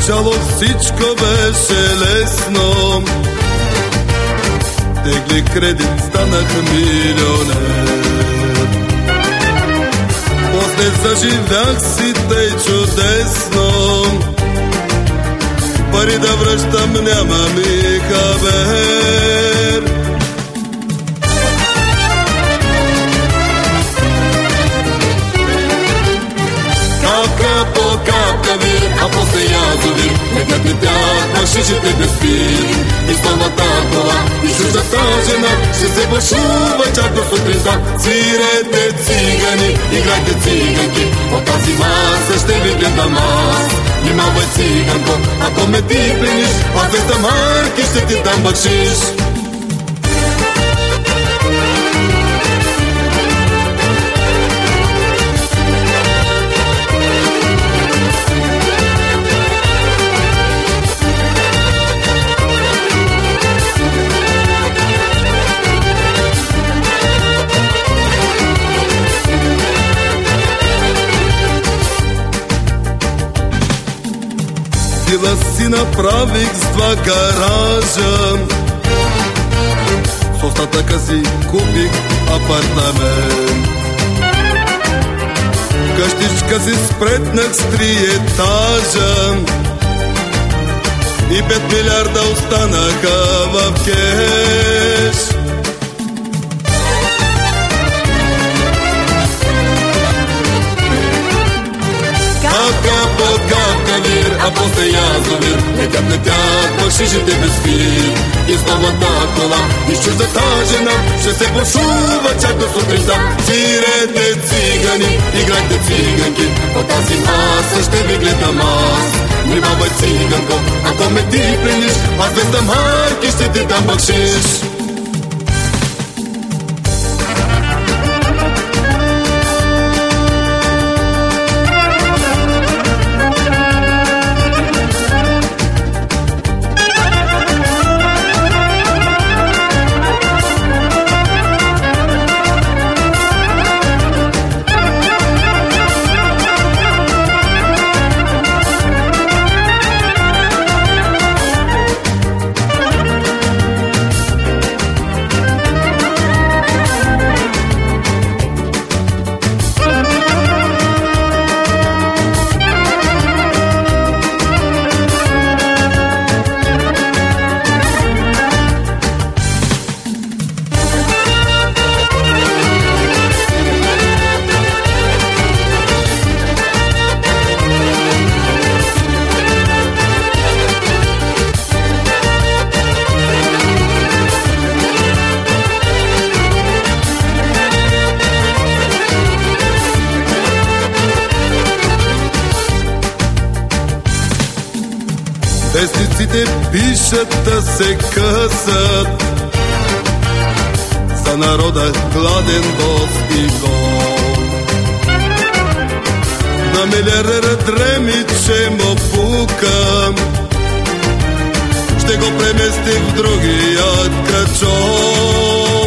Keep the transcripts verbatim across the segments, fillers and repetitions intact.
начало всичко беше лесно. Тегли кредит, станах милионер. После заживях си тъй чудесно. Пари да връщам няма ми хабер. Капка по капка вир, а после язовир. Летят летят машишите без спир. И славната кола, и чуждата жена ще се бушува чак до сутринта. Свирете цигани, играйте циганки, от тази маса ще ви гледам аз. Внимавай циганко, ако ме ти плениш, аз двеста марки ще ти дам бакшиш. Дила си направих с два гаража. С остатъка си купих апартамент. Къщичка си спретнах с три етажа. И пет милиарда останаха в кеш. Капка по капка вир, а после язовир. Летят летят бакшишите без спир. И славната кола, и чуждата жена ще се бушува чак до сутринта. Свирете цигани, играйте циганки, от тази маса ще ви гледам аз. Внимавай циганко, ако ме ти плениш, аз двеста марки ще ти дам бакшиш. Вестниците пишат да се късат за народа гладен, бос и гол. На милиардера дреми, че му пука, ще го премести в другия крачол.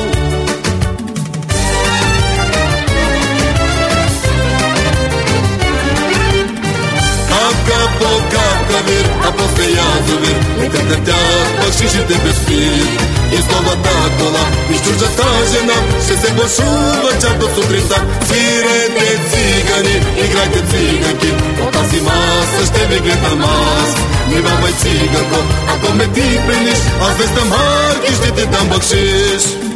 Капка по капка вир, а после язовир. Летят летят бакшишите без спир. И славната кола, и чуждата жена ще се бушува чак до сутринта. Свирете цигани, играйте циганки, от тази маса ще ви гледам аз. Внимавай циганко, ако ме ти плениш, аз двеста марки ще ти дам бакшиш.